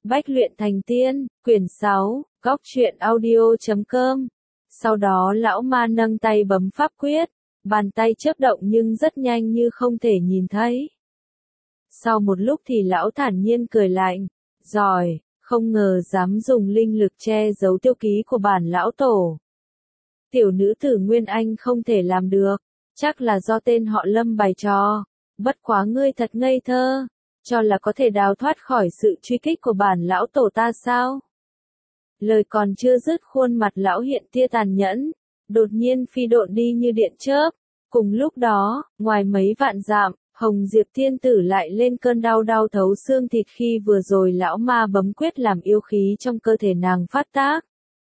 Bách luyện thành tiên, quyển 6, góc truyện audio.com. Sau đó lão ma nâng tay bấm pháp quyết, bàn tay chớp động nhưng rất nhanh như không thể nhìn thấy. Sau một lúc thì lão thản nhiên cười lạnh, giỏi, không ngờ dám dùng linh lực che giấu tiêu ký của bản lão tổ. Tiểu nữ tử Nguyên Anh không thể làm được, chắc là do tên họ Lâm bày trò, bất quá ngươi thật ngây thơ, cho là có thể đào thoát khỏi sự truy kích của bản lão tổ ta sao? Lời còn chưa dứt khuôn mặt lão hiện tia tàn nhẫn, đột nhiên phi độn đi như điện chớp. Cùng lúc đó, ngoài mấy vạn dặm, Hồng Diệp Tiên Tử lại lên cơn đau đau thấu xương thịt khi vừa rồi lão ma bấm quyết làm yêu khí trong cơ thể nàng phát tác.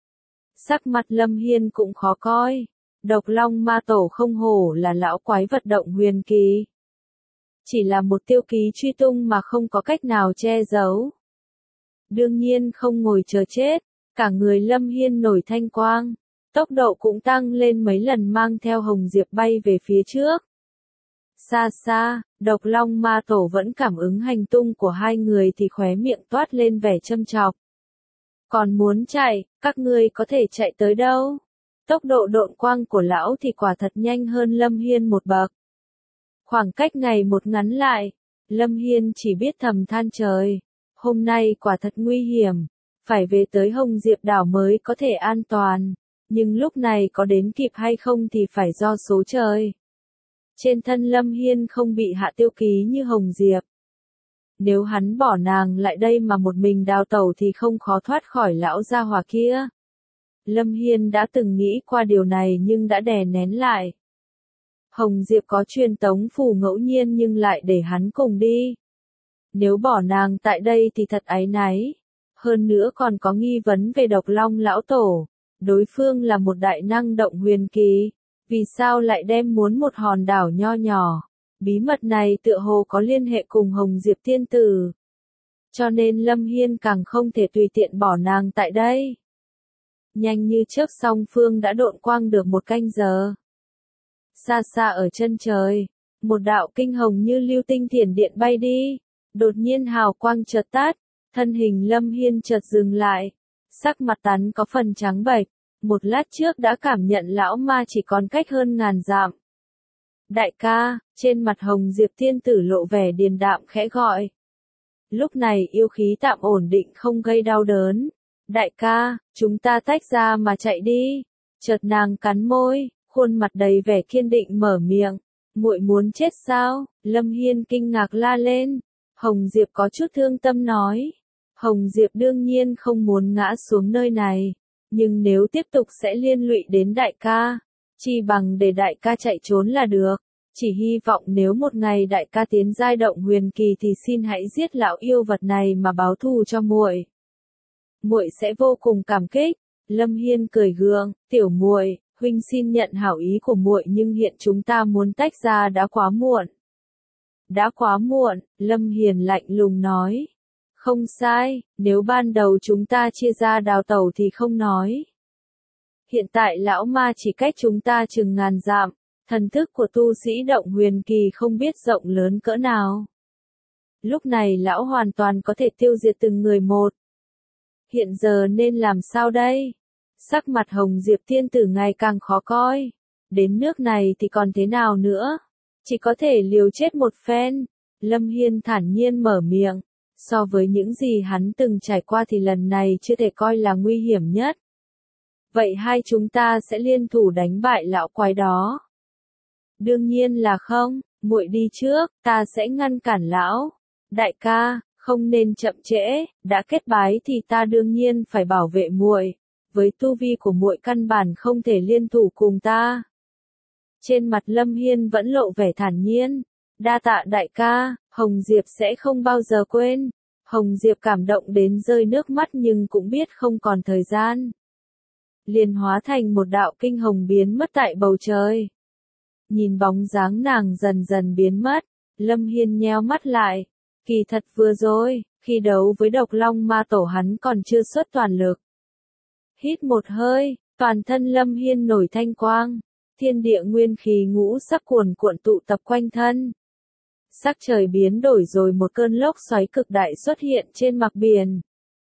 Sắc mặt Lâm Hiên cũng khó coi, Độc Long Ma Tổ không hổ là lão quái vật động huyền kỳ. Chỉ là một tiêu ký truy tung mà không có cách nào che giấu. Đương nhiên không ngồi chờ chết, cả người Lâm Hiên nổi thanh quang, tốc độ cũng tăng lên mấy lần mang theo Hồng Diệp bay về phía trước. Xa xa, Độc Long Ma Tổ vẫn cảm ứng hành tung của hai người thì khóe miệng toát lên vẻ châm chọc. Còn muốn chạy, các ngươi có thể chạy tới đâu? Tốc độ độn quang của lão thì quả thật nhanh hơn Lâm Hiên một bậc. Khoảng cách ngày một ngắn lại, Lâm Hiên chỉ biết thầm than trời, hôm nay quả thật nguy hiểm, phải về tới Hồng Diệp đảo mới có thể an toàn, nhưng lúc này có đến kịp hay không thì phải do số trời. Trên thân Lâm Hiên không bị hạ tiêu ký như Hồng Diệp. Nếu hắn bỏ nàng lại đây mà một mình đào tẩu thì không khó thoát khỏi lão gia hỏa kia. Lâm Hiên đã từng nghĩ qua điều này nhưng đã đè nén lại. Hồng Diệp có truyền tống phù ngẫu nhiên nhưng lại để hắn cùng đi. Nếu bỏ nàng tại đây thì thật áy náy. Hơn nữa còn có nghi vấn về Độc Long lão tổ. Đối phương là một đại năng động huyền kỳ. Vì sao lại đem muốn một hòn đảo nho nhỏ? Bí mật này tựa hồ có liên hệ cùng Hồng Diệp Tiên Tử. Cho nên Lâm Hiên càng không thể tùy tiện bỏ nàng tại đây. Nhanh như chớp song phương đã độn quang được một canh giờ. Xa xa ở chân trời, một đạo kinh hồng như lưu tinh thiểm điện bay đi. Đột nhiên hào quang chợt tắt, thân hình Lâm Hiên chợt dừng lại. Sắc mặt hắn có phần trắng bệch, một lát trước đã cảm nhận lão ma chỉ còn cách hơn ngàn dặm. Đại ca, trên mặt Hồng Diệp Tiên Tử lộ vẻ điềm đạm khẽ gọi. Lúc này yêu khí tạm ổn định không gây đau đớn. Đại ca, chúng ta tách ra mà chạy đi. Chợt nàng cắn môi, khuôn mặt đầy vẻ kiên định mở miệng. Muội muốn chết sao? Lâm Hiên kinh ngạc la lên. Hồng Diệp có chút thương tâm nói. Hồng Diệp đương nhiên không muốn ngã xuống nơi này. Nhưng nếu tiếp tục sẽ liên lụy đến đại ca. Chỉ bằng để đại ca chạy trốn là được. Chỉ hy vọng nếu một ngày đại ca tiến giai động huyền kỳ thì xin hãy giết lão yêu vật này mà báo thù cho muội. Muội sẽ vô cùng cảm kích. Lâm Hiên cười gượng, tiểu muội, huynh xin nhận hảo ý của muội nhưng hiện chúng ta muốn tách ra đã quá muộn. Đã quá muộn, Lâm Hiền lạnh lùng nói. Không sai, nếu ban đầu chúng ta chia ra đào tẩu thì không nói. Hiện tại lão ma chỉ cách chúng ta chừng ngàn dặm, thần thức của tu sĩ động huyền kỳ không biết rộng lớn cỡ nào. Lúc này lão hoàn toàn có thể tiêu diệt từng người một. Hiện giờ nên làm sao đây? Sắc mặt Hồng Diệp Tiên Tử ngày càng khó coi. Đến nước này thì còn thế nào nữa? Chỉ có thể liều chết một phen. Lâm Hiên thản nhiên mở miệng. So với những gì hắn từng trải qua thì lần này chưa thể coi là nguy hiểm nhất. Vậy hai chúng ta sẽ liên thủ đánh bại lão quái đó. Đương nhiên là không, muội đi trước, ta sẽ ngăn cản lão. Đại ca, không nên chậm trễ, đã kết bái thì ta đương nhiên phải bảo vệ muội. Với tu vi của muội căn bản không thể liên thủ cùng ta. Trên mặt Lâm Hiên vẫn lộ vẻ thản nhiên. Đa tạ đại ca, Hồng Diệp sẽ không bao giờ quên. Hồng Diệp cảm động đến rơi nước mắt nhưng cũng biết không còn thời gian. Liền hóa thành một đạo kinh hồng biến mất tại bầu trời. Nhìn bóng dáng nàng dần dần biến mất, Lâm Hiên nheo mắt lại. Kỳ thật vừa rồi, khi đấu với Độc Long Ma Tổ hắn còn chưa xuất toàn lực. Hít một hơi, toàn thân Lâm Hiên nổi thanh quang, thiên địa nguyên khí ngũ sắc cuồn cuộn tụ tập quanh thân. Sắc trời biến đổi rồi một cơn lốc xoáy cực đại xuất hiện trên mặt biển.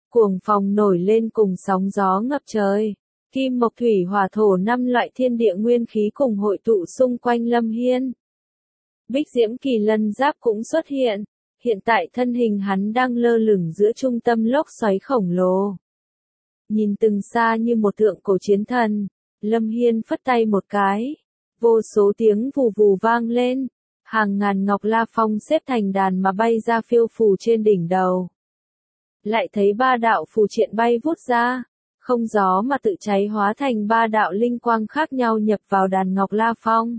Cuồng phong nổi lên cùng sóng gió ngập trời. Kim mộc thủy hỏa thổ 5 loại thiên địa nguyên khí cùng hội tụ xung quanh Lâm Hiên. Bích diễm kỳ lân giáp cũng xuất hiện. Hiện tại thân hình hắn đang lơ lửng giữa trung tâm lốc xoáy khổng lồ. Nhìn từng xa như một thượng cổ chiến thần, Lâm Hiên phất tay một cái. Vô số tiếng vù vù vang lên. Hàng ngàn ngọc la phong xếp thành đàn mà bay ra phiêu phù trên đỉnh đầu. Lại thấy 3 đạo phù triện bay vút ra. Không gió mà tự cháy hóa thành 3 đạo linh quang khác nhau nhập vào đàn ngọc la phong.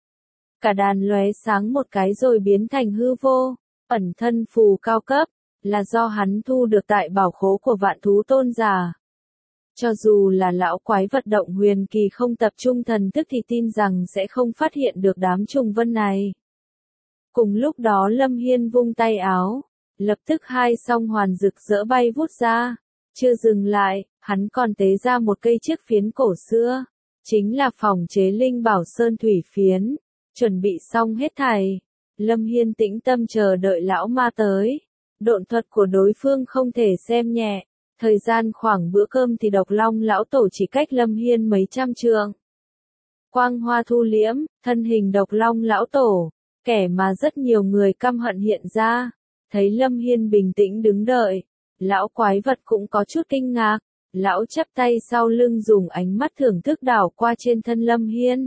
Cả đàn lóe sáng một cái rồi biến thành hư vô. Ẩn thân phù cao cấp, là do hắn thu được tại bảo khố của Vạn Thú Tôn giả. Cho dù là lão quái vật động huyền kỳ không tập trung thần thức thì tin rằng sẽ không phát hiện được đám trùng vân này. Cùng lúc đó Lâm Hiên vung tay áo, lập tức 2 song hoàn rực rỡ bay vút ra. Chưa dừng lại, hắn còn tế ra một cây chiếc phiến cổ xưa, chính là phòng chế linh bảo sơn thủy phiến, chuẩn bị xong hết thảy. Lâm Hiên tĩnh tâm chờ đợi lão ma tới. Độn thuật của đối phương không thể xem nhẹ. Thời gian khoảng bữa cơm thì độc long lão tổ chỉ cách Lâm Hiên mấy trăm trượng. Quang hoa thu liễm, thân hình độc long lão tổ, kẻ mà rất nhiều người căm hận hiện ra. Thấy Lâm Hiên bình tĩnh đứng đợi, lão quái vật cũng có chút kinh ngạc. Lão chắp tay sau lưng dùng ánh mắt thưởng thức đảo qua trên thân Lâm Hiên.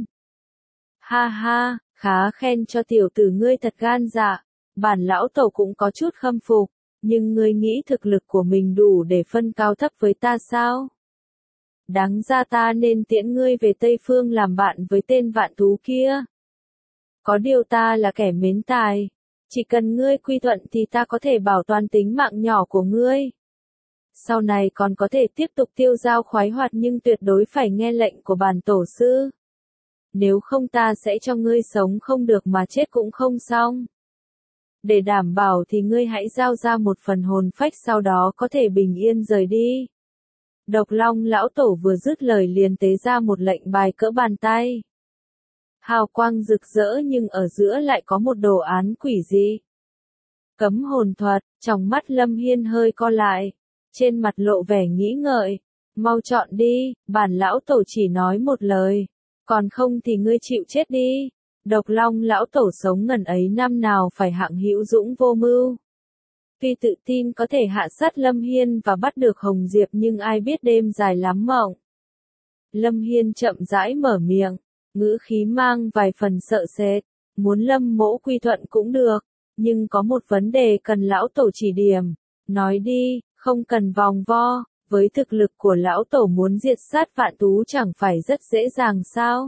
Ha ha, khá khen cho tiểu tử ngươi thật gan dạ. Bản lão tổ cũng có chút khâm phục, nhưng ngươi nghĩ thực lực của mình đủ để phân cao thấp với ta sao? Đáng ra ta nên tiễn ngươi về Tây Phương làm bạn với tên vạn thú kia. Có điều ta là kẻ mến tài, chỉ cần ngươi quy thuận thì ta có thể bảo toàn tính mạng nhỏ của ngươi. Sau này còn có thể tiếp tục tiêu dao khoái hoạt nhưng tuyệt đối phải nghe lệnh của bản tổ sư. Nếu không ta sẽ cho ngươi sống không được mà chết cũng không xong. Để đảm bảo thì ngươi hãy giao ra một phần hồn phách sau đó có thể bình yên rời đi. Độc long lão tổ vừa dứt lời liền tế ra một lệnh bài cỡ bàn tay. Hào quang rực rỡ nhưng ở giữa lại có một đồ án quỷ dị. Cấm hồn thuật, trong mắt Lâm Hiên hơi co lại. Trên mặt lộ vẻ nghĩ ngợi. Mau chọn đi, bản lão tổ chỉ nói một lời. Còn không thì ngươi chịu chết đi. Độc long lão tổ sống ngần ấy năm nào phải hạng hữu dũng vô mưu. Tuy tự tin có thể hạ sát Lâm Hiên và bắt được Hồng Diệp nhưng ai biết đêm dài lắm mộng. Lâm Hiên chậm rãi mở miệng, ngữ khí mang vài phần sợ sệt. Muốn Lâm mỗ quy thuận cũng được, nhưng có một vấn đề cần lão tổ chỉ điểm. Nói đi, không cần vòng vo, với thực lực của lão tổ muốn diệt sát vạn thú chẳng phải rất dễ dàng sao?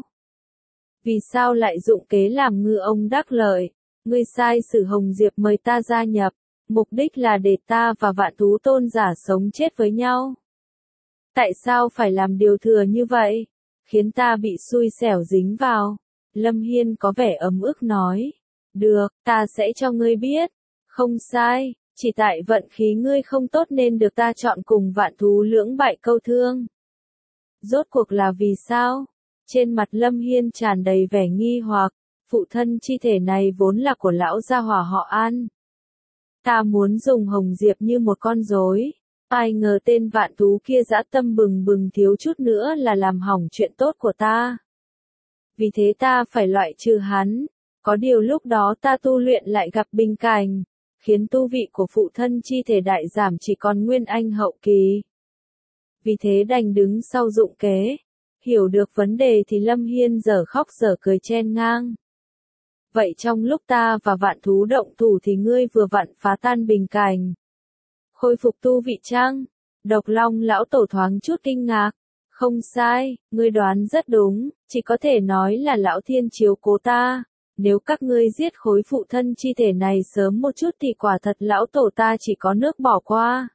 Vì sao lại dụng kế làm ngư ông đắc lợi? Ngươi sai sử Hồng Diệp mời ta gia nhập, mục đích là để ta và vạn thú tôn giả sống chết với nhau. Tại sao phải làm điều thừa như vậy? Khiến ta bị xui xẻo dính vào. Lâm Hiên có vẻ ấm ức nói. Được, ta sẽ cho ngươi biết. Không sai, chỉ tại vận khí ngươi không tốt nên được ta chọn cùng vạn thú lưỡng bại câu thương. Rốt cuộc là vì sao? Trên mặt Lâm Hiên tràn đầy vẻ nghi hoặc, phụ thân chi thể này vốn là của lão gia hỏa họ An. Ta muốn dùng Hồng Diệp như một con rối, ai ngờ tên vạn thú kia dã tâm bừng bừng thiếu chút nữa là làm hỏng chuyện tốt của ta. Vì thế ta phải loại trừ hắn, có điều lúc đó ta tu luyện lại gặp bình cảnh, khiến tu vị của phụ thân chi thể đại giảm chỉ còn nguyên anh hậu kỳ. Vì thế đành đứng sau dụng kế. Hiểu được vấn đề thì Lâm Hiên dở khóc dở cười chen ngang. Vậy trong lúc ta và vạn thú động thủ thì ngươi vừa vặn phá tan bình cảnh. Khôi phục tu vị chăng? Độc long lão tổ thoáng chút kinh ngạc. Không sai, ngươi đoán rất đúng, chỉ có thể nói là lão thiên chiếu cố ta. Nếu các ngươi giết khối phụ thân chi thể này sớm một chút thì quả thật lão tổ ta chỉ có nước bỏ qua.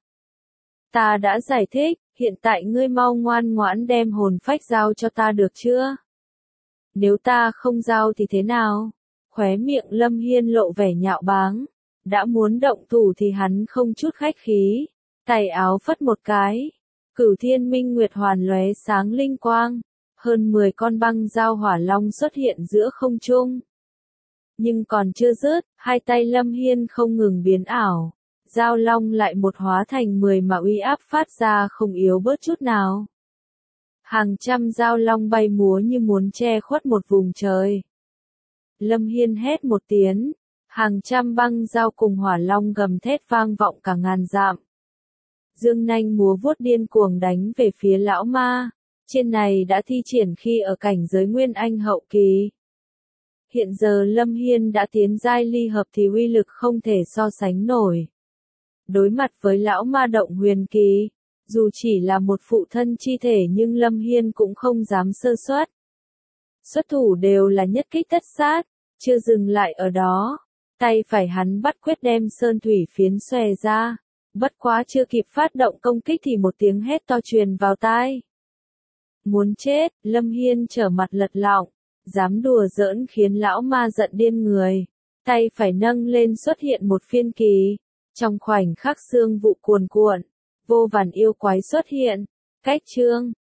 Ta đã giải thích, hiện tại ngươi mau ngoan ngoãn đem hồn phách giao cho ta được chưa? Nếu ta không giao thì thế nào? Khóe miệng Lâm Hiên lộ vẻ nhạo báng. Đã muốn động thủ thì hắn không chút khách khí. Tay áo phất một cái. Cửu thiên minh nguyệt hoàn lóe sáng linh quang. Hơn 10 con băng dao hỏa long xuất hiện giữa không trung. Nhưng còn chưa dứt, hai tay Lâm Hiên không ngừng biến ảo. Giao long lại một hóa thành 10 mà uy áp phát ra không yếu bớt chút nào. Hàng trăm giao long bay múa như muốn che khuất một vùng trời. Lâm Hiên hét một tiếng, hàng trăm băng dao cùng hỏa long gầm thét vang vọng cả ngàn dặm. Dương nanh múa vuốt điên cuồng đánh về phía lão ma, trên này đã thi triển khi ở cảnh giới Nguyên Anh hậu kỳ. Hiện giờ Lâm Hiên đã tiến giai ly hợp thì uy lực không thể so sánh nổi. Đối mặt với lão ma động huyền kỳ, dù chỉ là một phụ thân chi thể nhưng Lâm Hiên cũng không dám sơ suất. Xuất thủ đều là nhất kích tất sát, chưa dừng lại ở đó, tay phải hắn bắt quyết đem sơn thủy phiến xòe ra, bất quá chưa kịp phát động công kích thì một tiếng hét to truyền vào tai. Muốn chết, Lâm Hiên trở mặt lật lọng, dám đùa giỡn khiến lão ma giận điên người, tay phải nâng lên xuất hiện một phiên kỳ, trong khoảnh khắc xương vụ cuồn cuộn, vô vàn yêu quái xuất hiện, cách chương.